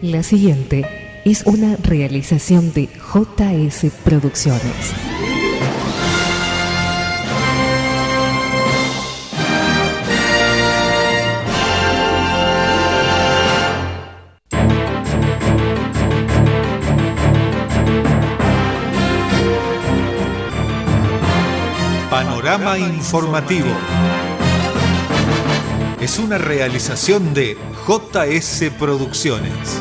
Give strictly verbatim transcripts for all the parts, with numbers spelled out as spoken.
La siguiente es una realización de J S Producciones. Panorama Informativo. Es una realización de J S Producciones.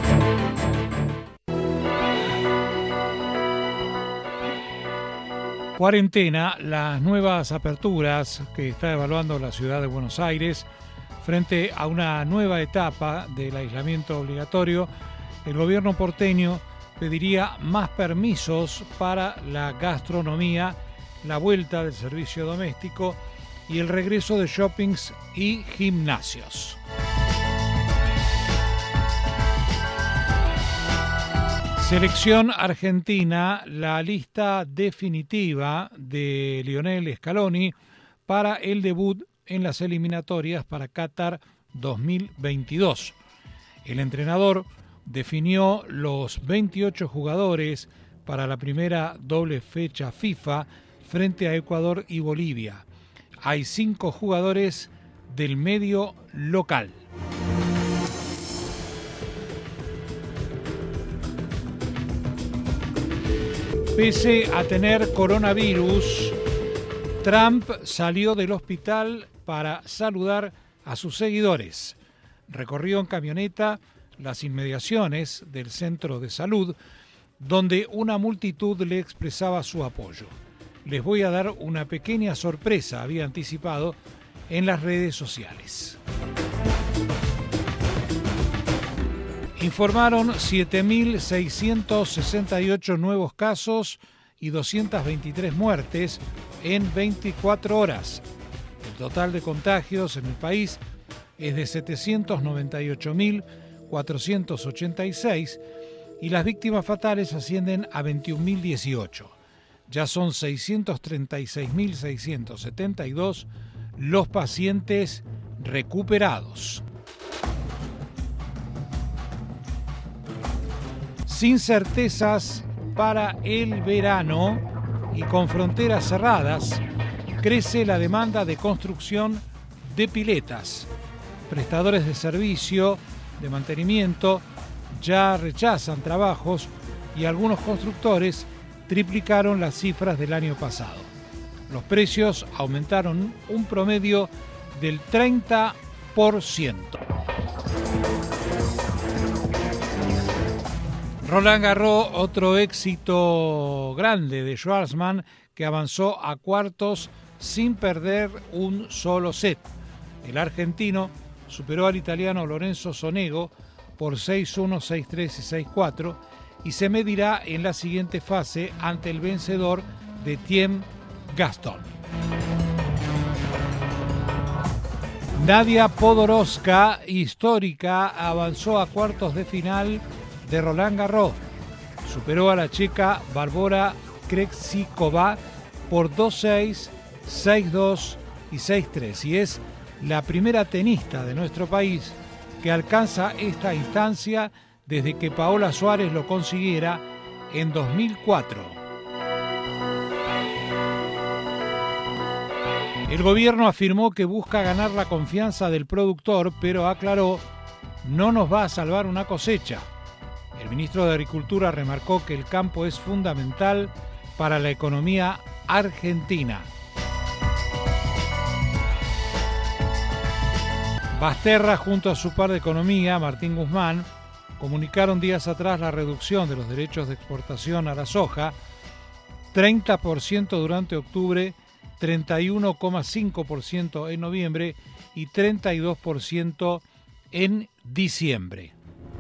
Cuarentena, las nuevas aperturas que está evaluando la ciudad de Buenos Aires frente a una nueva etapa del aislamiento obligatorio. El gobierno porteño pediría más permisos para la gastronomía, la vuelta del servicio doméstico y el regreso de shoppings y gimnasios. Selección Argentina, la lista definitiva de Lionel Scaloni para el debut en las eliminatorias para Qatar dos mil veintidós. El entrenador definió los veintiocho jugadores para la primera doble fecha FIFA frente a Ecuador y Bolivia. Hay cinco jugadores del medio local. Pese a tener coronavirus, Trump salió del hospital para saludar a sus seguidores. Recorrió en camioneta las inmediaciones del centro de salud, donde una multitud le expresaba su apoyo. Les voy a dar una pequeña sorpresa, había anticipado en las redes sociales. Informaron siete mil seiscientos sesenta y ocho nuevos casos y doscientas veintitrés muertes en veinticuatro horas. El total de contagios en el país es de setecientos noventa y ocho mil cuatrocientos ochenta y seis y las víctimas fatales ascienden a veintiún mil dieciocho. Ya son seiscientos treinta y seis mil seiscientos setenta y dos los pacientes recuperados. Sin certezas para el verano y con fronteras cerradas, crece la demanda de construcción de piletas. Prestadores de servicio de mantenimiento ya rechazan trabajos y algunos constructores triplicaron las cifras del año pasado. Los precios aumentaron un promedio del treinta por ciento. Roland Garros, otro éxito grande de Schwartzman, que avanzó a cuartos sin perder un solo set. El argentino superó al italiano Lorenzo Sonego por seis uno, seis tres y seis cuatro y se medirá en la siguiente fase ante el vencedor de Thiem Gaston. Nadia Podoroska, histórica, avanzó a cuartos de final de Roland Garros. Superó a la checa Barbora Krejcikova por dos seis, seis dos y seis tres y es la primera tenista de nuestro país que alcanza esta instancia desde que Paola Suárez lo consiguiera en dos mil cuatro. El gobierno afirmó que busca ganar la confianza del productor, pero aclaró, no nos va a salvar una cosecha. El ministro de Agricultura remarcó que el campo es fundamental para la economía argentina. Basterra, junto a su par de Economía, Martín Guzmán, comunicaron días atrás la reducción de los derechos de exportación a la soja, treinta por ciento durante octubre, treinta y uno coma cinco por ciento en noviembre y treinta y dos por ciento en diciembre.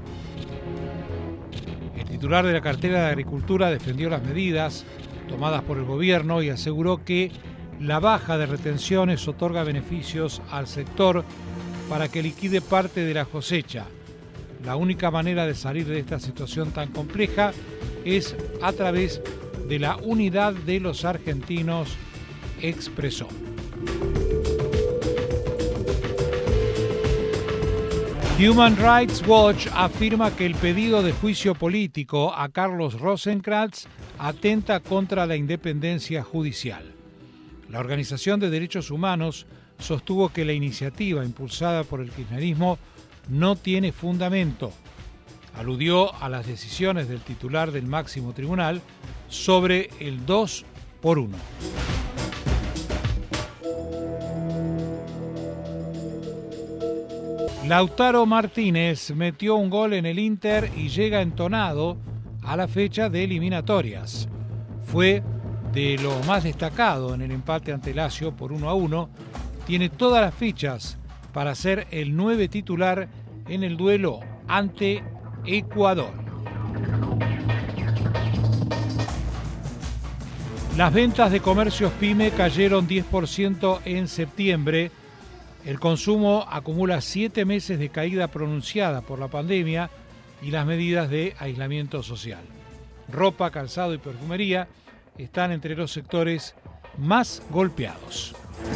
El titular de la cartera de Agricultura defendió las medidas tomadas por el gobierno y aseguró que la baja de retenciones otorga beneficios al sector para que liquide parte de la cosecha. La única manera de salir de esta situación tan compleja es a través de la unidad de los argentinos, expresó. Human Rights Watch afirma que el pedido de juicio político a Carlos Rosenkrantz atenta contra la independencia judicial. La Organización de Derechos Humanos sostuvo que la iniciativa impulsada por el kirchnerismo no tiene fundamento. Aludió a las decisiones del titular del máximo tribunal sobre el dos por uno. Lautaro Martínez metió un gol en el Inter y llega entonado a la fecha de eliminatorias. Fue de lo más destacado en el empate ante Lazio por uno a uno. Tiene todas las fichas para ser el nueve titular en el duelo ante Ecuador. Las ventas de comercios pyme cayeron diez por ciento en septiembre. El consumo acumula siete meses de caída pronunciada por la pandemia y las medidas de aislamiento social. Ropa, calzado y perfumería están entre los sectores más golpeados.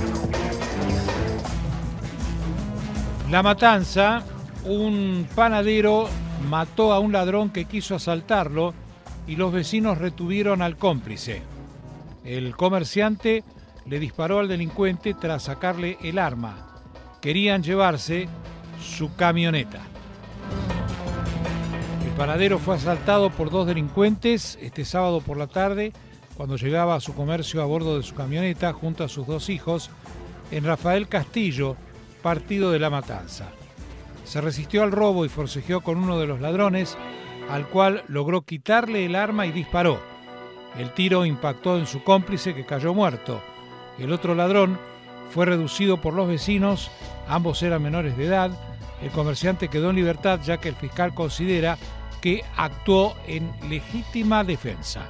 La Matanza, un panadero mató a un ladrón que quiso asaltarlo y los vecinos retuvieron al cómplice. El comerciante le disparó al delincuente tras sacarle el arma. Querían llevarse su camioneta. El panadero fue asaltado por dos delincuentes este sábado por la tarde cuando llegaba a su comercio a bordo de su camioneta junto a sus dos hijos en Rafael Castillo, partido de La Matanza. Se resistió al robo y forcejeó con uno de los ladrones, al cual logró quitarle el arma y disparó. El tiro impactó en su cómplice, que cayó muerto. El otro ladrón fue reducido por los vecinos, ambos eran menores de edad. El comerciante quedó en libertad ya que el fiscal considera que actuó en legítima defensa.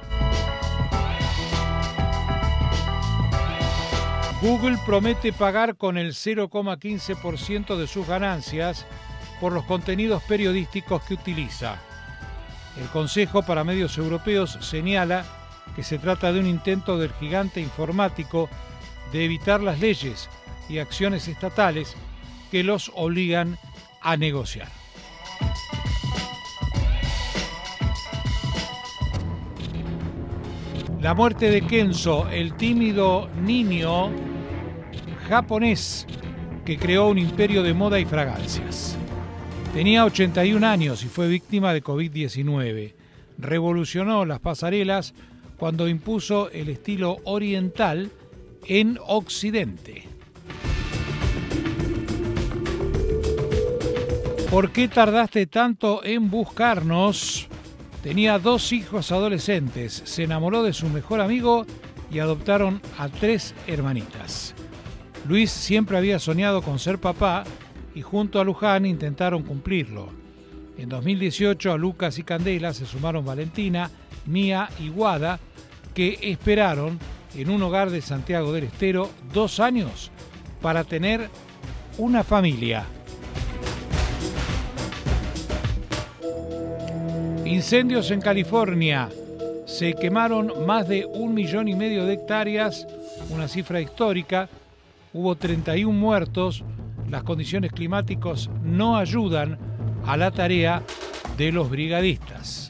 Google promete pagar con el cero coma quince por ciento de sus ganancias por los contenidos periodísticos que utiliza. El Consejo para Medios Europeos señala que se trata de un intento del gigante informático de evitar las leyes y acciones estatales que los obligan a negociar. La muerte de Kenzo, el tímido niño japonés que creó un imperio de moda y fragancias. Tenía ochenta y un años y fue víctima de covid diecinueve. Revolucionó las pasarelas cuando impuso el estilo oriental en Occidente. ¿Por qué tardaste tanto en buscarnos? Tenía dos hijos adolescentes, se enamoró de su mejor amigo y adoptaron a tres hermanitas. Luis siempre había soñado con ser papá y junto a Luján intentaron cumplirlo. En dos mil dieciocho a Lucas y Candela se sumaron Valentina, Mía y Guada, que esperaron en un hogar de Santiago del Estero dos años para tener una familia. Incendios en California. Se quemaron más de un millón y medio de hectáreas, una cifra histórica. Hubo treinta y uno muertos. Las condiciones climáticas no ayudan a la tarea de los brigadistas.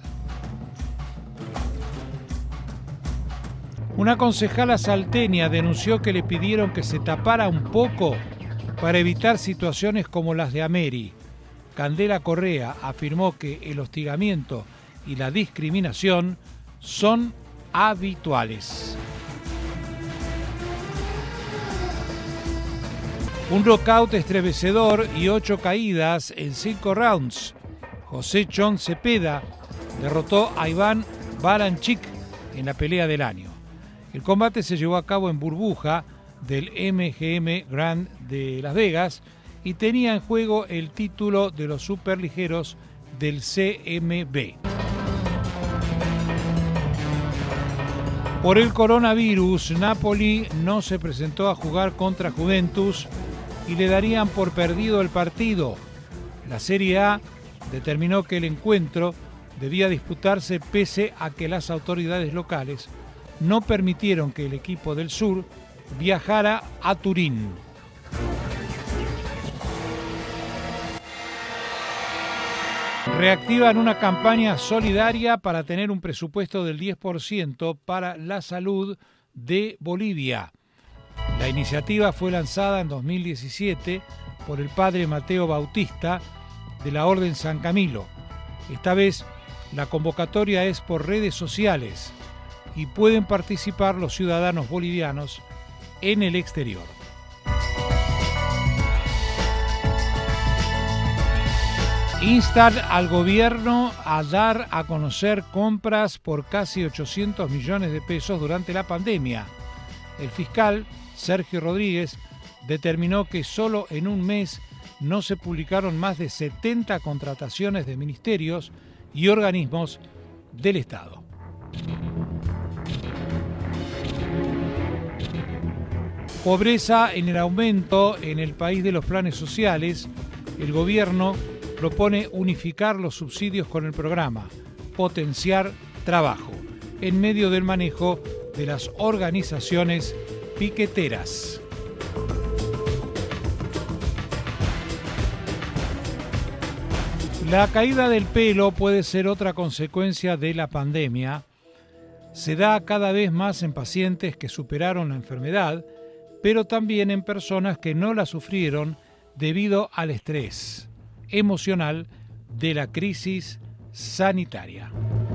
Una concejala salteña denunció que le pidieron que se tapara un poco para evitar situaciones como las de Ameri. Candela Correa afirmó que el hostigamiento y la discriminación son habituales. Un knockout estremecedor y ocho caídas en cinco rounds. José Chon Cepeda derrotó a Iván Baranchik en la pelea del año. El combate se llevó a cabo en burbuja del M G M Grand de Las Vegas y tenía en juego el título de los superligeros del C M B. Por el coronavirus, Napoli no se presentó a jugar contra Juventus y le darían por perdido el partido. La Serie A determinó que el encuentro debía disputarse pese a que las autoridades locales no permitieron que el equipo del sur viajara a Turín. Reactivan una campaña solidaria para tener un presupuesto del diez por ciento para la salud de Bolivia. La iniciativa fue lanzada en dos mil diecisiete por el padre Mateo Bautista de la Orden San Camilo. Esta vez la convocatoria es por redes sociales y pueden participar los ciudadanos bolivianos en el exterior. Instan al gobierno a dar a conocer compras por casi ochocientos millones de pesos durante la pandemia. El fiscal Sergio Rodríguez determinó que solo en un mes no se publicaron más de setenta contrataciones de ministerios y organismos del Estado. Pobreza en el aumento en el país de los planes sociales. El gobierno propone unificar los subsidios con el programa Potenciar Trabajo en medio del manejo de las organizaciones piqueteras. La caída del pelo puede ser otra consecuencia de la pandemia. Se da cada vez más en pacientes que superaron la enfermedad, pero también en personas que no la sufrieron debido al estrés emocional de la crisis sanitaria.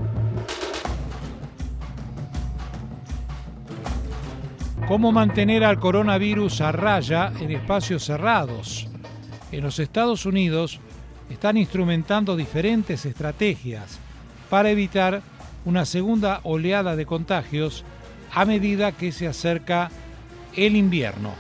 ¿Cómo mantener al coronavirus a raya en espacios cerrados? En los Estados Unidos están instrumentando diferentes estrategias para evitar una segunda oleada de contagios a medida que se acerca el invierno.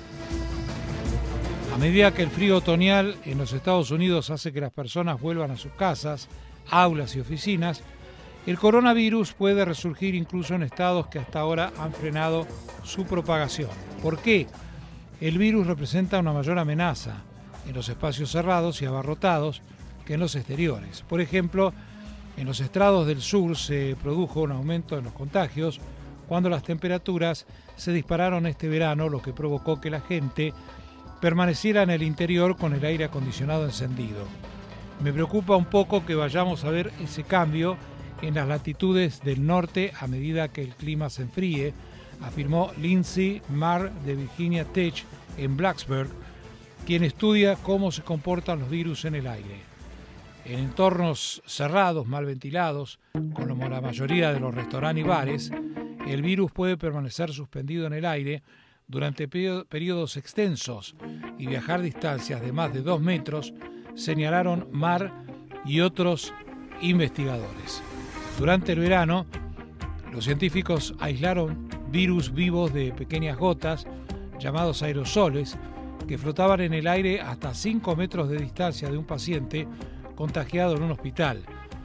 A medida que el frío otoñal en los Estados Unidos hace que las personas vuelvan a sus casas, aulas y oficinas, el coronavirus puede resurgir incluso en estados que hasta ahora han frenado su propagación. ¿Por qué? El virus representa una mayor amenaza en los espacios cerrados y abarrotados que en los exteriores. Por ejemplo, en los estratos del sur se produjo un aumento en los contagios cuando las temperaturas se dispararon este verano, lo que provocó que la gente permaneciera en el interior con el aire acondicionado encendido. Me preocupa un poco que vayamos a ver ese cambio en las latitudes del norte a medida que el clima se enfríe, afirmó Lindsay Marr de Virginia Tech en Blacksburg, quien estudia cómo se comportan los virus en el aire. En entornos cerrados, mal ventilados, como la mayoría de los restaurantes y bares, el virus puede permanecer suspendido en el aire durante periodos extensos y viajar distancias de más de dos metros, señalaron Marr y otros investigadores. Durante el verano, los científicos aislaron virus vivos de pequeñas gotas, llamados aerosoles, que flotaban en el aire hasta cinco metros de distancia de un paciente contagiado en un hospital.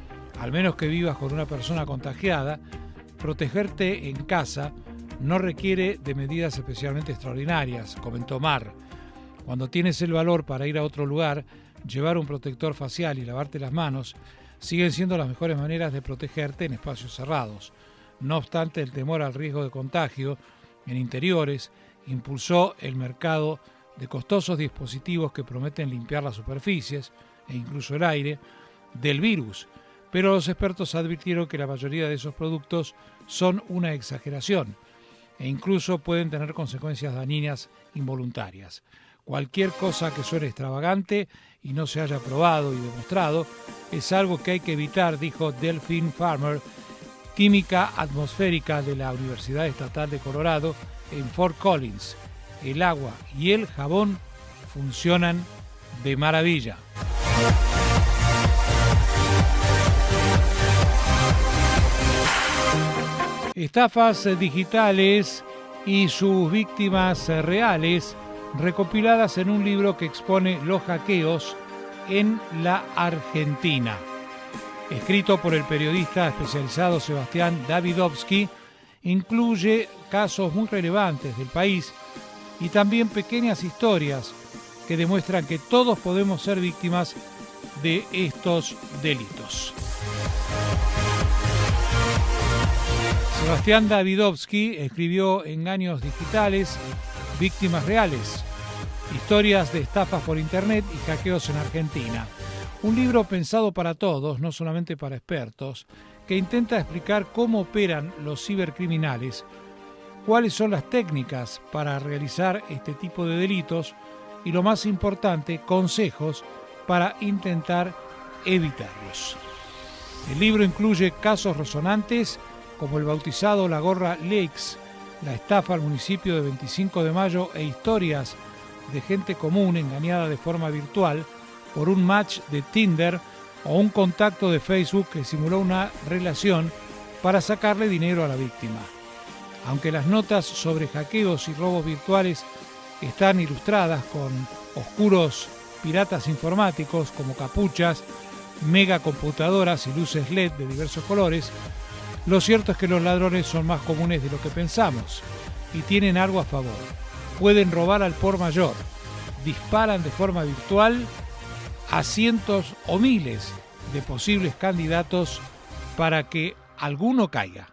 Al menos que vivas con una persona contagiada, protegerte en casa no requiere de medidas especialmente extraordinarias, comentó Marr. Cuando tienes el valor para ir a otro lugar, llevar un protector facial y lavarte las manos siguen siendo las mejores maneras de protegerte en espacios cerrados. No obstante, el temor al riesgo de contagio en interiores impulsó el mercado de costosos dispositivos que prometen limpiar las superficies e incluso el aire del virus. Pero los expertos advirtieron que la mayoría de esos productos son una exageración e incluso pueden tener consecuencias dañinas involuntarias. Cualquier cosa que suene extravagante y no se haya probado y demostrado es algo que hay que evitar, dijo Delphine Farmer, química atmosférica de la Universidad Estatal de Colorado en Fort Collins. El agua y el jabón funcionan de maravilla. Estafas digitales y sus víctimas reales, recopiladas en un libro que expone los hackeos en la Argentina. Escrito por el periodista especializado Sebastián Davidovsky, incluye casos muy relevantes del país y también pequeñas historias que demuestran que todos podemos ser víctimas de estos delitos. Sebastián Davidovsky escribió Engaños digitales, víctimas reales, historias de estafas por internet y hackeos en Argentina. Un libro pensado para todos, no solamente para expertos, que intenta explicar cómo operan los cibercriminales, cuáles son las técnicas para realizar este tipo de delitos y, lo más importante, consejos para intentar evitarlos. El libro incluye casos resonantes como el bautizado La Gorra Leaks, la estafa al municipio de veinticinco de mayo e historias de gente común engañada de forma virtual por un match de Tinder o un contacto de Facebook que simuló una relación para sacarle dinero a la víctima. Aunque las notas sobre hackeos y robos virtuales están ilustradas con oscuros piratas informáticos como capuchas, megacomputadoras y luces L E D de diversos colores, lo cierto es que los ladrones son más comunes de lo que pensamos y tienen algo a favor. Pueden robar al por mayor, disparan de forma virtual a cientos o miles de posibles candidatos para que alguno caiga.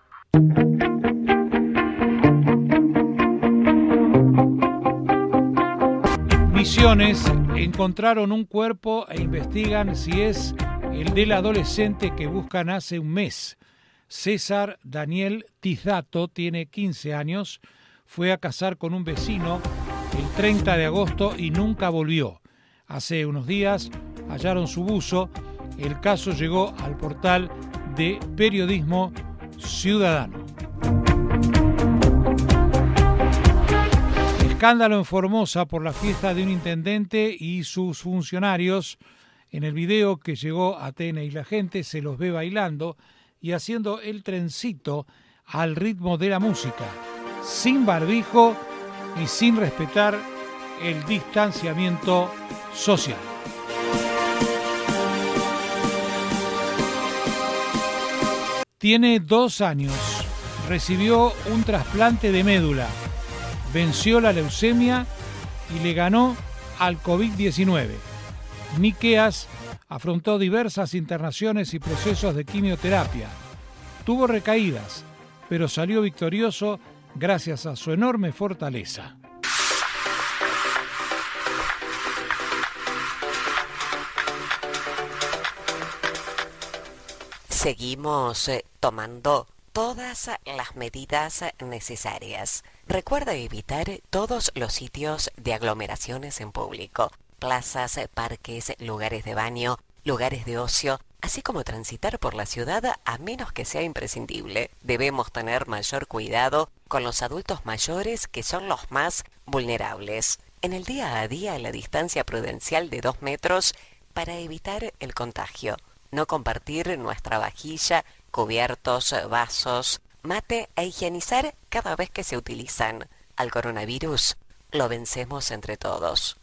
Misiones encontraron un cuerpo e investigan si es el del adolescente que buscan hace un mes. César Daniel Tizato tiene quince años, fue a cazar con un vecino el treinta de agosto y nunca volvió. Hace unos días hallaron su buzo. El caso llegó al portal de Periodismo Ciudadano. Escándalo en Formosa por la fiesta de un intendente y sus funcionarios. En el video que llegó a T N y la gente se los ve bailando y haciendo el trencito al ritmo de la música, sin barbijo y sin respetar el distanciamiento social. Tiene dos años, recibió un trasplante de médula, venció la leucemia y le ganó al COVID diecinueve. Miqueas afrontó diversas internaciones y procesos de quimioterapia. Tuvo recaídas, pero salió victorioso gracias a su enorme fortaleza. Seguimos eh, tomando todas las medidas necesarias. Recuerda evitar todos los sitios de aglomeraciones en público, plazas, parques, lugares de baño, lugares de ocio, así como transitar por la ciudad a menos que sea imprescindible. Debemos tener mayor cuidado con los adultos mayores, que son los más vulnerables. En el día a día, la distancia prudencial de dos metros para evitar el contagio. No compartir nuestra vajilla, cubiertos, vasos, mate e higienizar cada vez que se utilizan. Al coronavirus lo vencemos entre todos.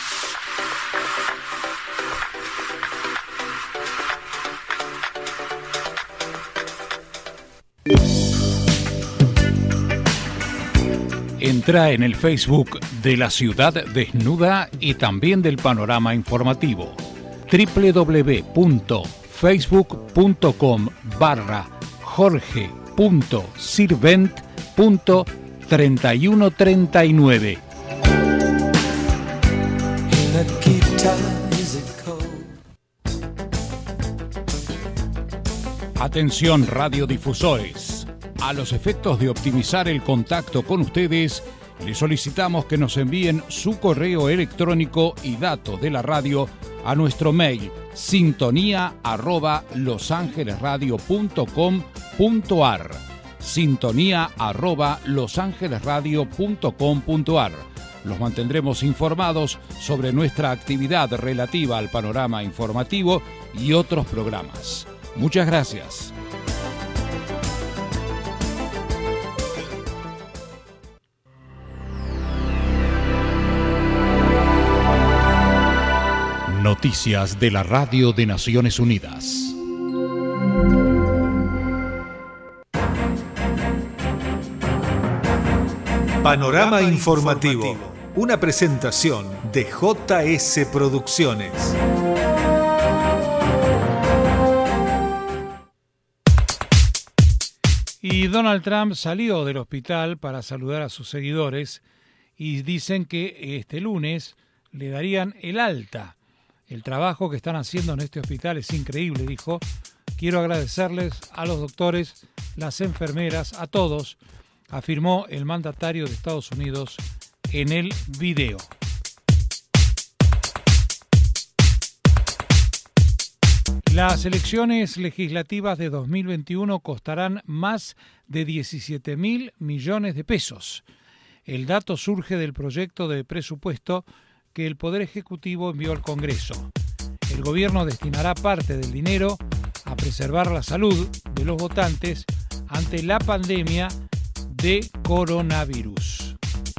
Entra en el Facebook de La Ciudad Desnuda y también del Panorama Informativo. doble u doble u doble u punto facebook punto com barra jorge punto sirvent punto treinta y uno treinta y nueve. Atención radiodifusores. A los efectos de optimizar el contacto con ustedes, les solicitamos que nos envíen su correo electrónico y datos de la radio a nuestro mail sintonía arroba losangelesradio punto com punto ar sintonía arroba losangelesradio punto com punto ar. Los mantendremos informados sobre nuestra actividad relativa al panorama informativo y otros programas. Muchas gracias. Noticias de la Radio de Naciones Unidas. Panorama Informativo, una presentación de J S Producciones. Y Donald Trump salió del hospital para saludar a sus seguidores y dicen que este lunes le darían el alta. El trabajo que están haciendo en este hospital es increíble, dijo. Quiero agradecerles a los doctores, las enfermeras, a todos, afirmó el mandatario de Estados Unidos en el video. Las elecciones legislativas de dos mil veintiuno costarán más de diecisiete mil millones de pesos. El dato surge del proyecto de presupuesto que el Poder Ejecutivo envió al Congreso. El gobierno destinará parte del dinero a preservar la salud de los votantes ante la pandemia de coronavirus.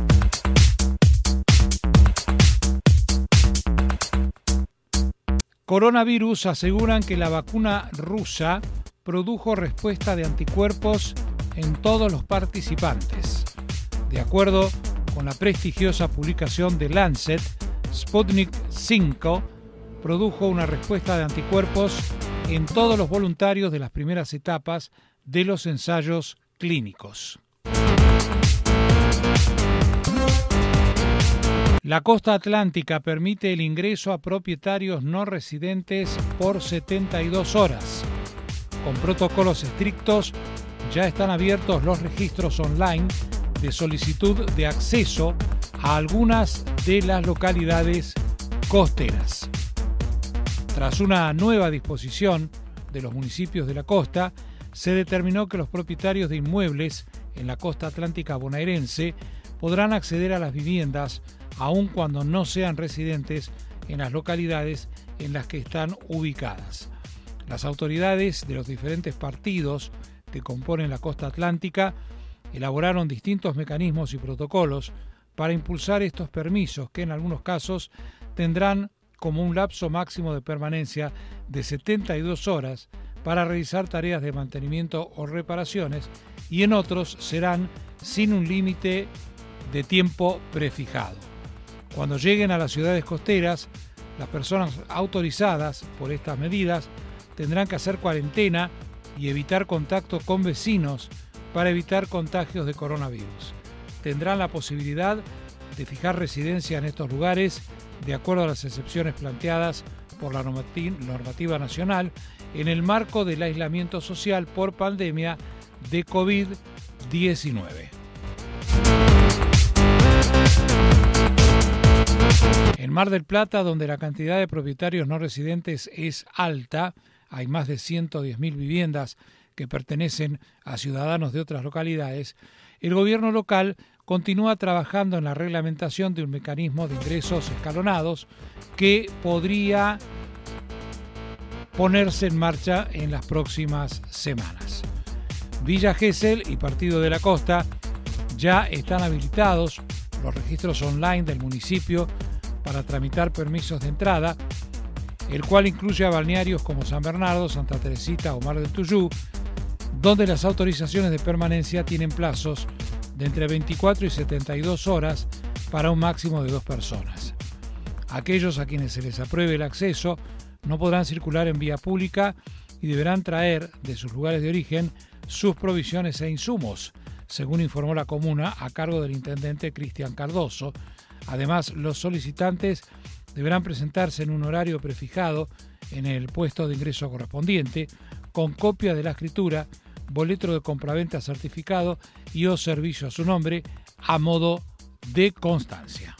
Coronavirus aseguran que la vacuna rusa produjo respuesta de anticuerpos en todos los participantes. De acuerdo con la prestigiosa publicación de Lancet, Sputnik cinco produjo una respuesta de anticuerpos en todos los voluntarios de las primeras etapas de los ensayos clínicos. La costa atlántica permite el ingreso a propietarios no residentes por setenta y dos horas. Con protocolos estrictos, ya están abiertos los registros online de solicitud de acceso a algunas de las localidades costeras. Tras una nueva disposición de los municipios de la costa, se determinó que los propietarios de inmuebles en la costa atlántica bonaerense podrán acceder a las viviendas aun cuando no sean residentes en las localidades en las que están ubicadas. Las autoridades de los diferentes partidos que componen la costa atlántica elaboraron distintos mecanismos y protocolos para impulsar estos permisos que en algunos casos tendrán como un lapso máximo de permanencia de setenta y dos horas para realizar tareas de mantenimiento o reparaciones y en otros serán sin un límite de tiempo prefijado. Cuando lleguen a las ciudades costeras, las personas autorizadas por estas medidas tendrán que hacer cuarentena y evitar contacto con vecinos para evitar contagios de coronavirus. Tendrán la posibilidad de fijar residencia en estos lugares de acuerdo a las excepciones planteadas por la normativa nacional en el marco del aislamiento social por pandemia de COVID diecinueve. En Mar del Plata, donde la cantidad de propietarios no residentes es alta, hay más de ciento diez mil viviendas que pertenecen a ciudadanos de otras localidades, el gobierno local continúa trabajando en la reglamentación de un mecanismo de ingresos escalonados que podría ponerse en marcha en las próximas semanas. Villa Gesell y Partido de la Costa ya están habilitados los registros online del municipio para tramitar permisos de entrada, el cual incluye a balnearios como San Bernardo, Santa Teresita o Mar del Tuyú, donde las autorizaciones de permanencia tienen plazos de entre veinticuatro y setenta y dos horas para un máximo de dos personas. Aquellos a quienes se les apruebe el acceso no podrán circular en vía pública y deberán traer de sus lugares de origen sus provisiones e insumos, según informó la comuna a cargo del intendente Cristian Cardoso. Además, los solicitantes deberán presentarse en un horario prefijado en el puesto de ingreso correspondiente, con copia de la escritura, boleto de compraventa certificado y o servicio a su nombre a modo de constancia.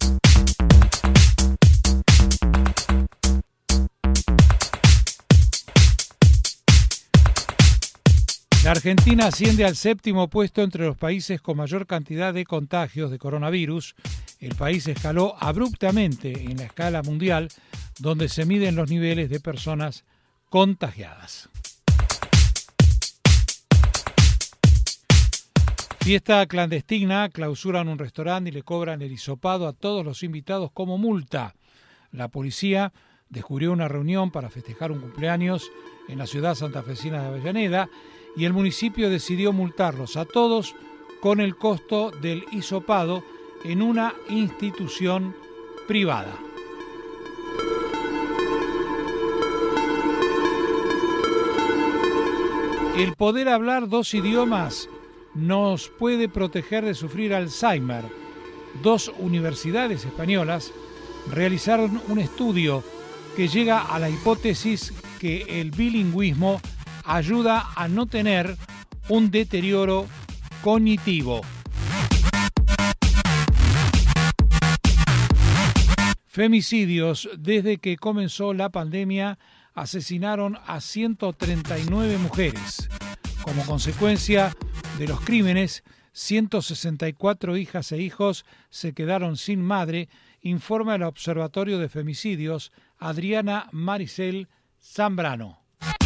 La Argentina asciende al séptimo puesto entre los países con mayor cantidad de contagios de coronavirus. El país escaló abruptamente en la escala mundial, donde se miden los niveles de personas contagiadas. Fiesta clandestina, clausuran un restaurante y le cobran el hisopado a todos los invitados como multa. La policía descubrió una reunión para festejar un cumpleaños en la ciudad santafesina de Avellaneda y el municipio decidió multarlos a todos con el costo del hisopado en una institución privada. El poder hablar dos idiomas nos puede proteger de sufrir Alzheimer. Dos universidades españolas realizaron un estudio que llega a la hipótesis que el bilingüismo ayuda a no tener un deterioro cognitivo. Femicidios. Desde que comenzó la pandemia, asesinaron a ciento treinta y nueve mujeres. Como consecuencia de los crímenes, ciento sesenta y cuatro hijas e hijos se quedaron sin madre, informa el Observatorio de Femicidios Adriana Maricel Zambrano.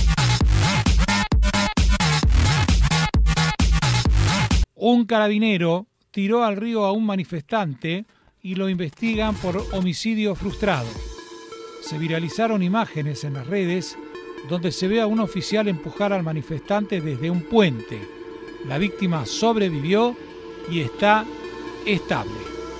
Un carabinero tiró al río a un manifestante y lo investigan por homicidio frustrado. Se viralizaron imágenes en las redes donde se ve a un oficial empujar al manifestante desde un puente. La víctima sobrevivió y está estable.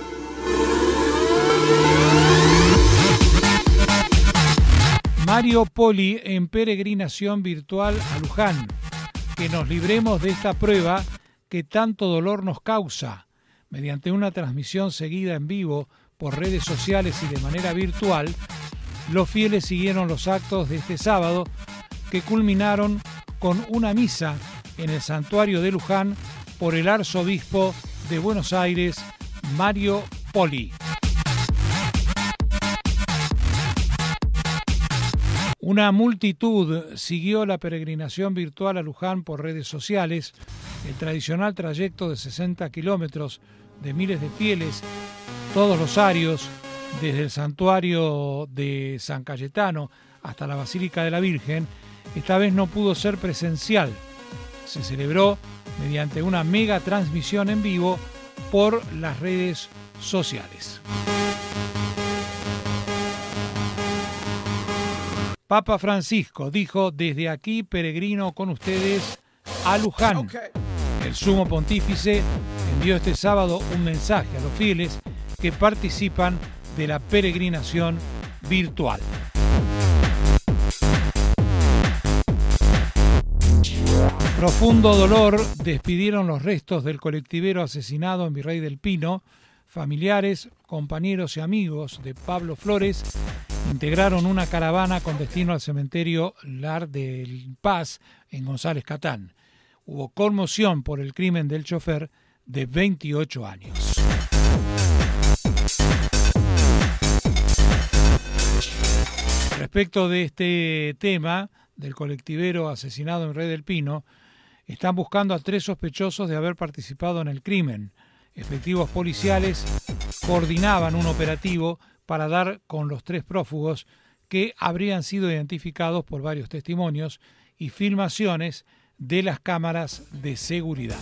Mario Poli en peregrinación virtual a Luján. Que nos libremos de esta prueba que tanto dolor nos causa. Mediante una transmisión seguida en vivo por redes sociales y de manera virtual, los fieles siguieron los actos de este sábado que culminaron con una misa en el santuario de Luján por el arzobispo de Buenos Aires, Mario Poli. Una multitud siguió la peregrinación virtual a Luján por redes sociales. El tradicional trayecto de sesenta kilómetros de miles de fieles, todos los arios, desde el santuario de San Cayetano hasta la Basílica de la Virgen, esta vez no pudo ser presencial. Se celebró mediante una mega transmisión en vivo por las redes sociales. Papa Francisco dijo: desde aquí peregrino con ustedes a Luján. Okay. El sumo pontífice envió este sábado un mensaje a los fieles que participan de la peregrinación virtual. Profundo dolor despidieron los restos del colectivero asesinado en Virrey del Pino. Familiares, compañeros y amigos de Pablo Flores integraron una caravana con destino al cementerio Lar del Paz en González Catán. Hubo conmoción por el crimen del chofer de veintiocho años. Respecto de este tema del colectivero asesinado en Virrey del Pino, están buscando a tres sospechosos de haber participado en el crimen. Efectivos policiales coordinaban un operativo para dar con los tres prófugos que habrían sido identificados por varios testimonios y filmaciones de las cámaras de seguridad.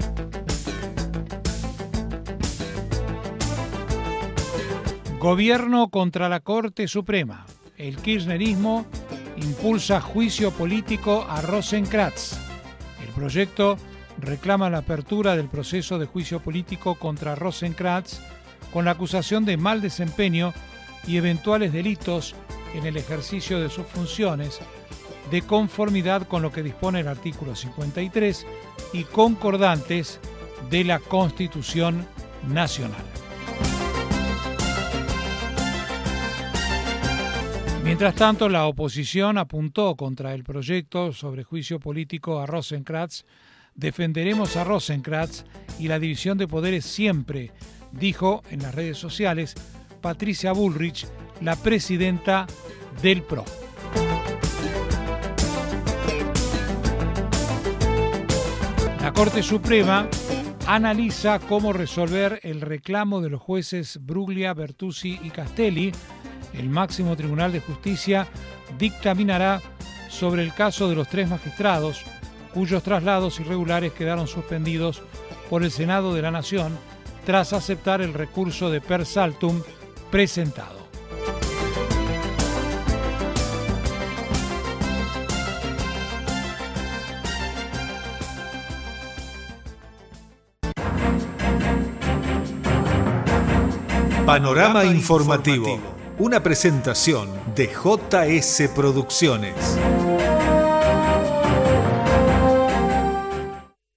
Gobierno contra la Corte Suprema. El kirchnerismo impulsa juicio político a Rosenkrantz. El proyecto reclama la apertura del proceso de juicio político contra Rosenkrantz con la acusación de mal desempeño y eventuales delitos en el ejercicio de sus funciones, de conformidad con lo que dispone el artículo cincuenta y tres y concordantes de la Constitución Nacional. Mientras tanto, la oposición apuntó contra el proyecto sobre juicio político a Rosenkrantz. Defenderemos a Rosenkrantz y la división de poderes siempre, dijo en las redes sociales Patricia Bullrich, la presidenta del P R O. La Corte Suprema analiza cómo resolver el reclamo de los jueces Bruglia, Bertuzzi y Castelli. El máximo Tribunal de Justicia dictaminará sobre el caso de los tres magistrados cuyos traslados irregulares quedaron suspendidos por el Senado de la Nación tras aceptar el recurso de per saltum presentado. Panorama informativo. Una presentación de J S Producciones.